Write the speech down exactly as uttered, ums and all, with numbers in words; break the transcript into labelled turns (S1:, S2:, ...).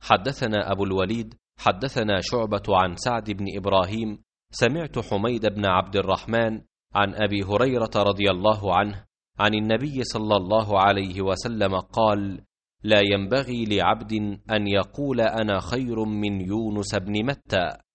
S1: حدثنا أبو الوليد حدثنا شعبة عن سعد بن إبراهيم سمعت حميد بن عبد الرحمن عن أبي هريرة رضي الله عنه عن النبي صلى الله عليه وسلم قال: لا ينبغي لعبد أن يقول أنا خير من يونس بن متى،